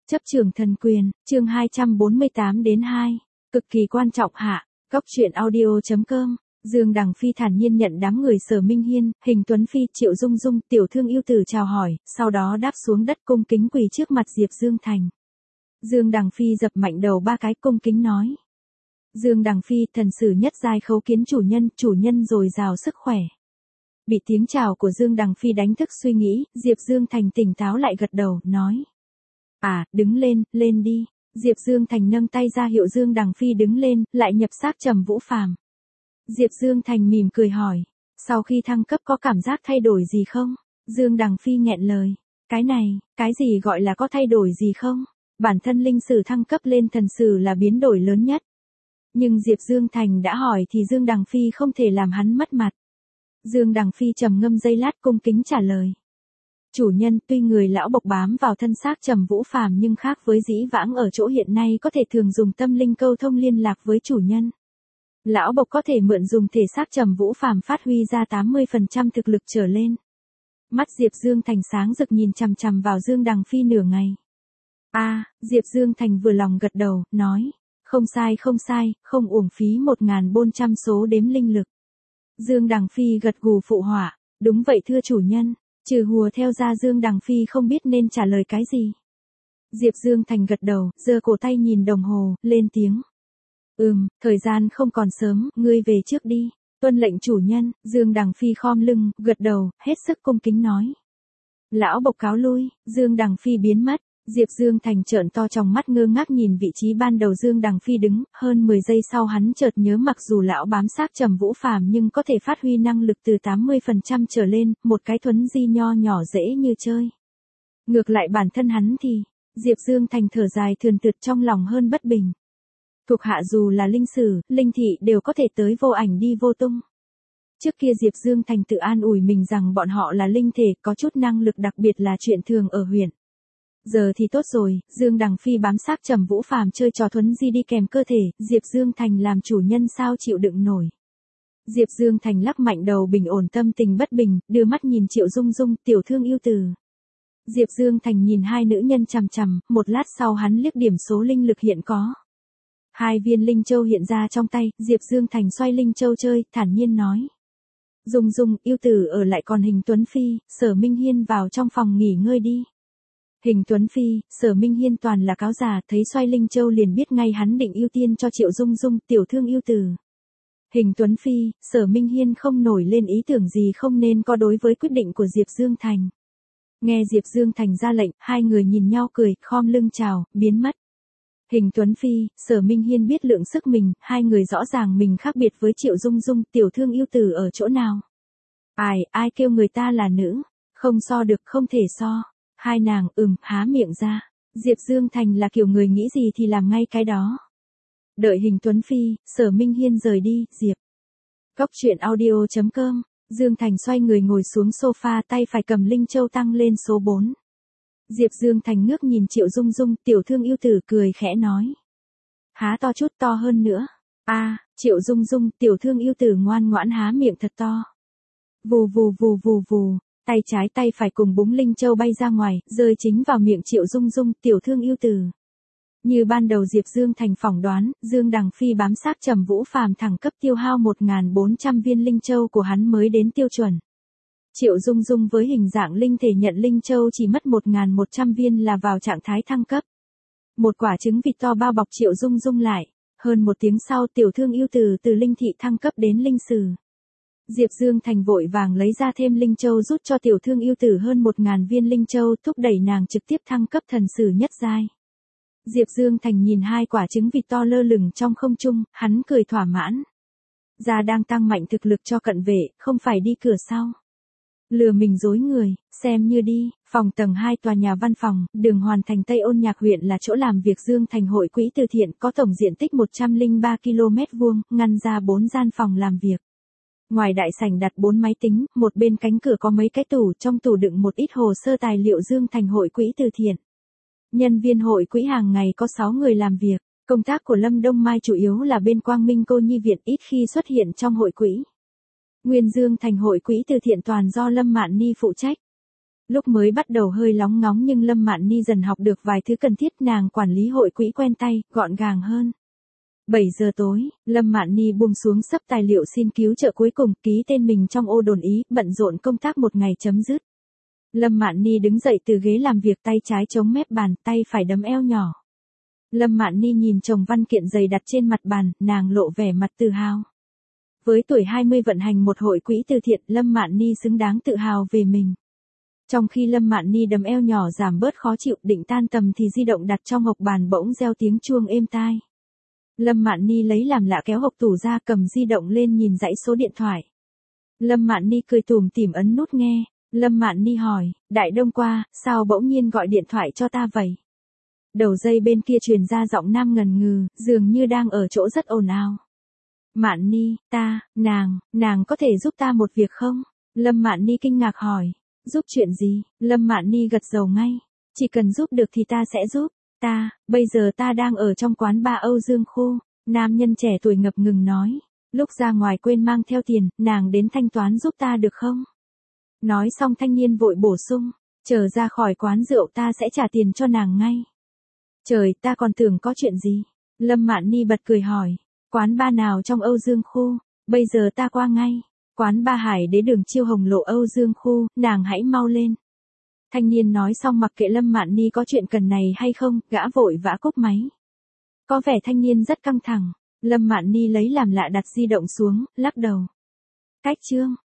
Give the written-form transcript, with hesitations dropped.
Chấp trường thần quyền, chương 248-2. Cực kỳ quan trọng hạ. Góc truyện audio.com. Dương Đằng Phi thản nhiên nhận đám người Sở Minh Hiên, Hình Tuấn Phi, Triệu Dung Dung, tiểu thương yêu tử chào hỏi, sau đó đáp xuống đất cung kính quỳ trước mặt Diệp Dương Thành. Dương Đằng Phi dập mạnh đầu ba cái cung kính nói. Dương Đằng Phi, thần sử nhất giai khấu kiến chủ nhân dồi dào sức khỏe. Bị tiếng chào của Dương Đằng Phi đánh thức suy nghĩ, Diệp Dương Thành tỉnh táo lại gật đầu, nói. Đứng lên, lên đi. Diệp Dương Thành nâng tay ra hiệu Dương Đằng Phi đứng lên, lại nhập xác Trầm Vũ Phàm. Diệp Dương Thành mỉm cười hỏi, sau khi thăng cấp có cảm giác thay đổi gì không? Dương Đằng Phi nghẹn lời, cái gì gọi là có thay đổi gì không? Bản thân linh sử thăng cấp lên thần sử là biến đổi lớn nhất. Nhưng Diệp Dương Thành đã hỏi thì Dương Đằng Phi không thể làm hắn mất mặt. Dương Đằng Phi trầm ngâm giây lát cung kính trả lời. Chủ nhân, tuy người lão bộc bám vào thân xác Trầm Vũ Phàm nhưng khác với dĩ vãng ở chỗ hiện nay có thể thường dùng tâm linh câu thông liên lạc với chủ nhân. Lão bộc có thể mượn dùng thể xác Trầm Vũ Phàm phát huy ra 80% thực lực trở lên. Mắt Diệp Dương Thành sáng rực nhìn chằm chằm vào Dương Đằng Phi nửa ngày. Diệp Dương Thành vừa lòng gật đầu, nói. Không sai, không uổng phí 1.400 số đếm linh lực. Dương Đằng Phi gật gù phụ họa, đúng vậy thưa chủ nhân. Trừ hùa theo ra Dương Đằng Phi không biết nên trả lời cái gì. Diệp Dương Thành gật đầu, giơ cổ tay nhìn đồng hồ, lên tiếng. Thời gian không còn sớm, ngươi về trước đi. Tuân lệnh chủ nhân. Dương Đằng Phi khom lưng, gật đầu, hết sức cung kính nói. Lão bộc cáo lui, Dương Đằng Phi biến mất. Diệp Dương Thành trợn to trong mắt ngơ ngác nhìn vị trí ban đầu Dương Đằng Phi đứng, hơn 10 giây sau hắn chợt nhớ mặc dù lão bám xác Trầm Vũ Phàm nhưng có thể phát huy năng lực từ 80% trở lên, một cái thuấn di nho nhỏ dễ như chơi. Ngược lại bản thân hắn thì, Diệp Dương Thành thở dài thườn thượt trong lòng hơn bất bình. Thuộc hạ dù là linh sử, linh thị đều có thể tới vô ảnh đi vô tung. Trước kia Diệp Dương Thành tự an ủi mình rằng bọn họ là linh thể, có chút năng lực đặc biệt là chuyện thường ở huyện. Giờ thì tốt rồi, Dương Đằng Phi bám xác Trầm Vũ Phàm chơi trò thuấn di đi kèm cơ thể, Diệp Dương Thành làm chủ nhân sao chịu đựng nổi. Diệp Dương Thành lắc mạnh đầu bình ổn tâm tình bất bình, đưa mắt nhìn Triệu Dung Dung, tiểu thương yêu tử. Diệp Dương Thành nhìn hai nữ nhân chằm chằm, một lát sau hắn liếc điểm số linh lực hiện có. 2 viên linh châu hiện ra trong tay, Diệp Dương Thành xoay linh châu chơi, thản nhiên nói. Dung Dung, yêu tử ở lại còn Hình Tuấn Phi, Sở Minh Hiên vào trong phòng nghỉ ngơi đi. Hình Tuấn Phi, Sở Minh Hiên toàn là cáo già, thấy xoay linh châu liền biết ngay hắn định ưu tiên cho Triệu Dung Dung, tiểu thương yêu tử. Hình Tuấn Phi, Sở Minh Hiên không nổi lên ý tưởng gì không nên có đối với quyết định của Diệp Dương Thành. Nghe Diệp Dương Thành ra lệnh, hai người nhìn nhau cười, khom lưng chào, biến mất. Hình Tuấn Phi, Sở Minh Hiên biết lượng sức mình, hai người rõ ràng mình khác biệt với Triệu Dung Dung, tiểu thương yêu tử ở chỗ nào. Ai kêu người ta là nữ, không so được, không thể so. Hai nàng há miệng ra. Diệp Dương Thành là kiểu người nghĩ gì thì làm ngay cái đó. Đợi Hình Tuấn Phi, Sở Minh Hiên rời đi, Diệp. Góc truyện audio.com. Dương Thành xoay người ngồi xuống sofa, tay phải cầm linh châu tăng lên số 4. Diệp Dương Thành ngước nhìn Triệu Dung Dung, tiểu thương yêu tử cười khẽ nói. Há to chút, to hơn nữa. Triệu Dung Dung, tiểu thương yêu tử ngoan ngoãn há miệng thật to. Vù vù vù vù vù. Tay trái tay phải cùng búng linh châu bay ra ngoài, rơi chính vào miệng Triệu Dung Dung, tiểu thương yêu tử. Như ban đầu Diệp Dương Thành phỏng đoán, Dương Đằng Phi bám xác Trầm Vũ Phàm thẳng cấp tiêu hao 1.400 viên linh châu của hắn mới đến tiêu chuẩn. Triệu Dung Dung với hình dạng linh thể nhận linh châu chỉ mất 1.100 viên là vào trạng thái thăng cấp. Một quả trứng vịt to bao bọc Triệu Dung Dung lại. Hơn một tiếng sau tiểu thương yêu tử từ linh thị thăng cấp đến linh sử. Diệp Dương Thành vội vàng lấy ra thêm linh châu rút cho tiểu thương yêu tử hơn 1.000 viên linh châu, thúc đẩy nàng trực tiếp thăng cấp thần sử nhất giai. Diệp Dương Thành nhìn hai quả trứng vịt to lơ lửng trong không trung, hắn cười thỏa mãn. Gia đang tăng mạnh thực lực cho cận vệ, không phải đi cửa sau. Lừa mình dối người, xem như đi. Phòng tầng 2 tòa nhà văn phòng, đường Hoàn Thành Tây Ôn Nhạc huyện là chỗ làm việc Dương Thành hội quỹ từ thiện, có tổng diện tích 103 km vuông, ngăn ra 4 gian phòng làm việc. Ngoài đại sảnh đặt 4 máy tính, một bên cánh cửa có mấy cái tủ, trong tủ đựng một ít hồ sơ tài liệu Dương Thành hội quỹ từ thiện. Nhân viên hội quỹ hàng ngày có 6 người làm việc, công tác của Lâm Đông Mai chủ yếu là bên Quang Minh Cô Nhi Viện, ít khi xuất hiện trong hội quỹ. Nguyên Dương Thành hội quỹ từ thiện toàn do Lâm Mạn Ni phụ trách. Lúc mới bắt đầu hơi lóng ngóng nhưng Lâm Mạn Ni dần học được vài thứ cần thiết, nàng quản lý hội quỹ quen tay, gọn gàng hơn. 7 giờ tối, Lâm Mạn Ni buông xuống xấp tài liệu xin cứu trợ cuối cùng, ký tên mình trong ô đồn ý, bận rộn công tác một ngày chấm dứt. Lâm Mạn Ni đứng dậy từ ghế làm việc, tay trái chống mép bàn, tay phải đấm eo nhỏ. Lâm Mạn Ni nhìn chồng văn kiện dày đặt trên mặt bàn, nàng lộ vẻ mặt tự hào. Với tuổi 20 vận hành một hội quỹ từ thiện, Lâm Mạn Ni xứng đáng tự hào về mình. Trong khi Lâm Mạn Ni đấm eo nhỏ giảm bớt khó chịu, định tan tầm thì di động đặt trong hộc bàn bỗng reo tiếng chuông êm tai. Lâm Mạn Ni lấy làm lạ kéo hộc tủ ra, cầm di động lên nhìn dãy số điện thoại. Lâm Mạn Ni cười tủm tỉm ấn nút nghe. Lâm Mạn Ni hỏi, Đại Đông qua, sao bỗng nhiên gọi điện thoại cho ta vậy? Đầu dây bên kia truyền ra giọng nam ngần ngừ, dường như đang ở chỗ rất ồn ào. Mạn Ni, nàng có thể giúp ta một việc không? Lâm Mạn Ni kinh ngạc hỏi. Giúp chuyện gì? Lâm Mạn Ni gật đầu ngay. Chỉ cần giúp được thì ta sẽ giúp. Bây giờ ta đang ở trong quán bar Âu Dương khu. Nam nhân trẻ tuổi ngập ngừng nói. Lúc ra ngoài quên mang theo tiền, nàng đến thanh toán giúp ta được không? Nói xong thanh niên vội bổ sung. Chờ ra khỏi quán rượu ta sẽ trả tiền cho nàng ngay. Trời, ta còn tưởng có chuyện gì? Lâm Mạn Ni bật cười hỏi. Quán bar nào trong Âu Dương khu? Bây giờ ta qua ngay. Quán bar Hải Đế đường Chiêu Hồng Lộ Âu Dương khu, nàng hãy mau lên. Thanh niên nói xong mặc kệ Lâm Mạn Ni có chuyện cần này hay không, gã vội vã cúp máy. Có vẻ thanh niên rất căng thẳng. Lâm Mạn Ni lấy làm lạ đặt di động xuống, lắc đầu. Cách chương.